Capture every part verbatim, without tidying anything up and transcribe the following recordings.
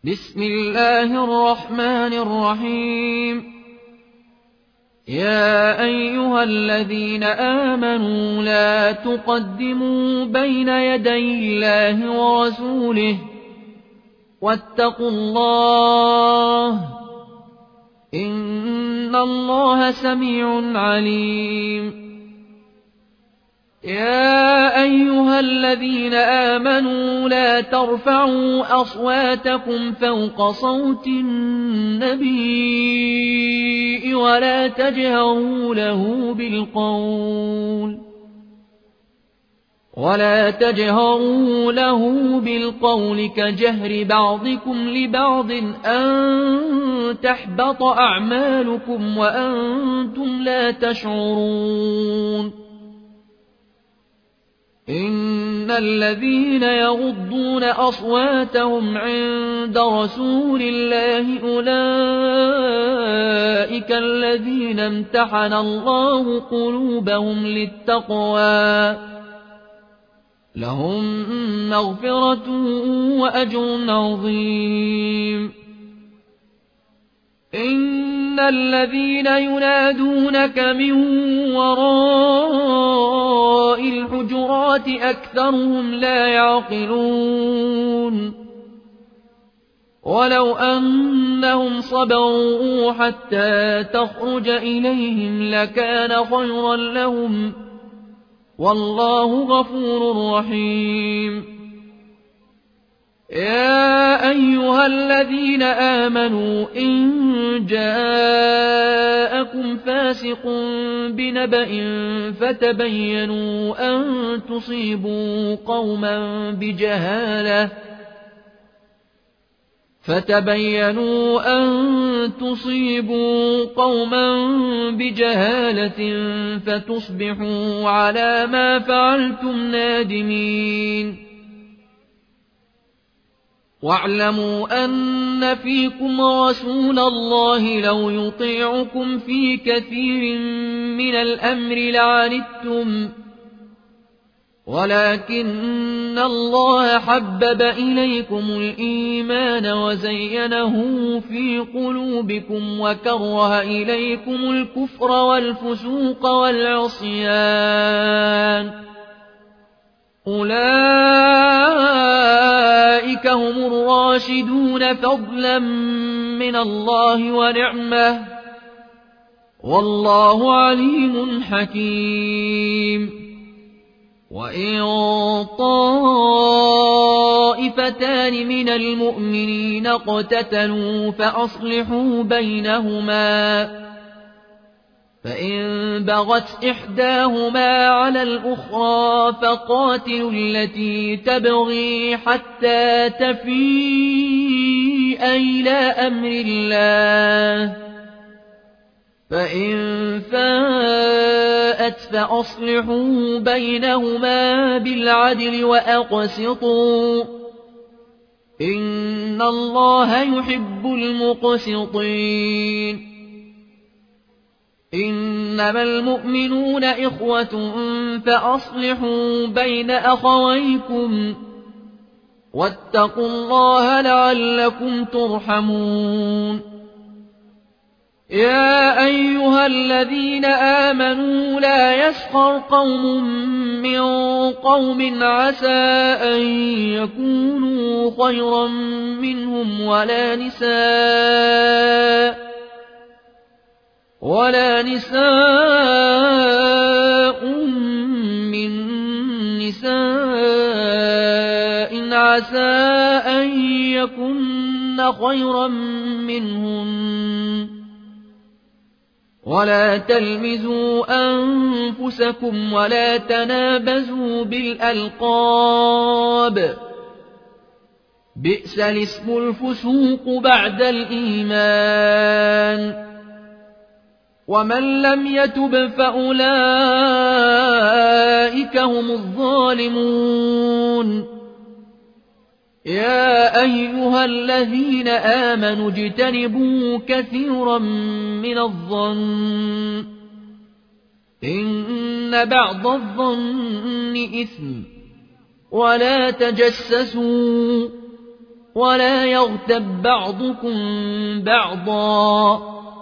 بسم الله الرحمن الرحيم يا أيها الذين آمنوا لا تقدموا بين يدي الله ورسوله واتقوا الله إن الله سميع عليم يا أيها الذين آمنوا لا ترفعوا أصواتكم فوق صوت النبي ولا تجهروا له بالقول ولا تجهروا له بالقول كجهر بعضكم لبعض أن تحبط أعمالكم وأنتم لا تشعرون إن الذين يغضون أصواتهم عند رسول الله أولئك الذين امتحن الله قلوبهم للتقوى لهم مغفرة وأجر عظيم إن الذين ينادونك من وراء الحجرات أكثرهم لا يعقلون ولو أنهم صبروا حتى تخرج إليهم لكان خيرا لهم والله غفور رحيم يا أيها الذين آمنوا إن جاءكم فاسق بنبأ فتبينوا أن تصيبوا قوما بجهالة فتبينوا أن تصيبوا قوما بجهالة فتصبحوا على ما فعلتم نادمين واعلموا أن فيكم رسول الله لو يطيعكم في كثير من الأمر لعنتم ولكن الله حبب إليكم الإيمان وزينه في قلوبكم وكره إليكم الكفر والفسوق والعصيان أولئك هم الراشدون فضلا من الله ونعمه والله عليم حكيم وإن طائفتان من المؤمنين اقتتلوا فأصلحوا بينهما فإن بغت إحداهما على الأخرى فقاتلوا التي تبغي حتى تفيء إلى أمر الله فإن فاءت فأصلحوا بينهما بالعدل وأقسطوا إن الله يحب المقسطين إنما المؤمنون إخوة فأصلحوا بين أخويكم واتقوا الله لعلكم ترحمون يا أيها الذين آمنوا لا يسخر قوم من قوم عسى أن يكونوا خيرا منهم ولا نساء ولا نساء من نساء عسى أن يكن خيرا منهن ولا تلمزوا أنفسكم ولا تنابزوا بالألقاب بئس الاسم الفسوق بعد الإيمان ومن لم يتب فأولئك هم الظالمون يا أيها الذين آمنوا اجتنبوا كثيرا من الظن إن بعض الظن إثم ولا تجسسوا ولا يغتب بعضكم بعضا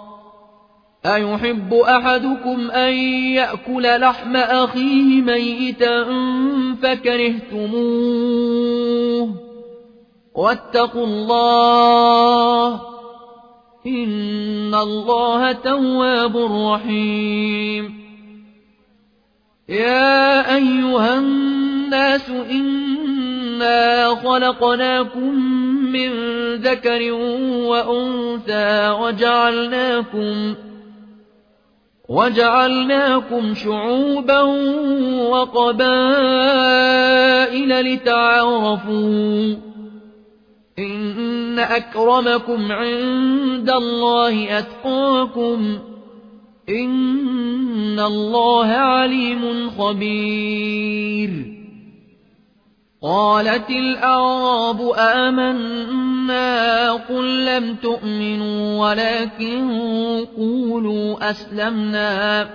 أيحب أحدكم أن يأكل لحم أخيه ميتا فكرهتموه واتقوا الله إن الله تواب رحيم يا أيها الناس إنا خلقناكم من ذكر وأنثى وجعلناكم وجعلناكم شعوبا وقبائل لتعارفوا إن أكرمكم عند الله أتقاكم إن الله عليم خبير قالت الأعراب آمنا قل لم تؤمنوا ولكن قولوا أسلمنا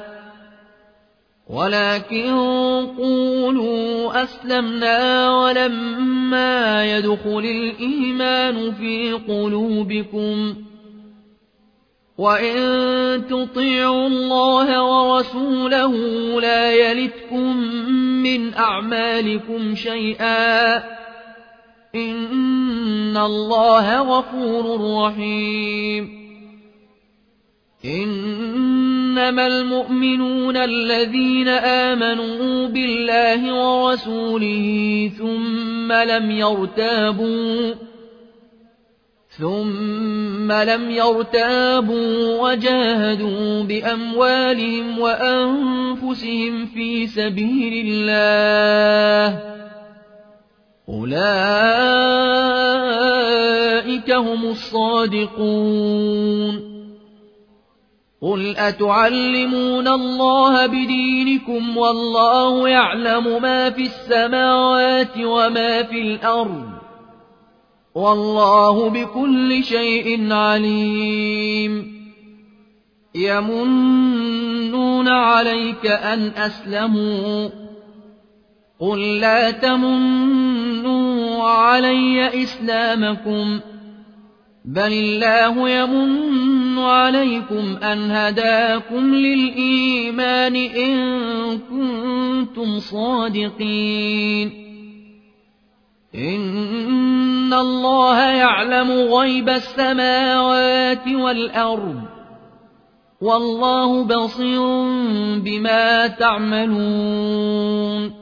ولكن قولوا أسلمنا ولما يدخل الإيمان في قلوبكم وإن تطيعوا الله ورسوله لا يلتكم من أعمالكم شيئا إن الله غفور رحيم إنما المؤمنون الذين آمنوا بالله ورسوله ثم لم يرتابوا ثم لم يرتابوا وجاهدوا بأموالهم وأنفسهم في سبيل الله أولئك هم الصادقون قل أتعلمون الله بدينكم والله يعلم ما في السماوات وما في الأرض والله بكل شيء عليم يمنون عليك أن أسلموا قل لا تمنوا علي إسلامكم بل الله يمن عليكم أن هداكم للإيمان إن كنتم صادقين إن الله يعلم غيب السماوات والأرض والله بصير بما تعملون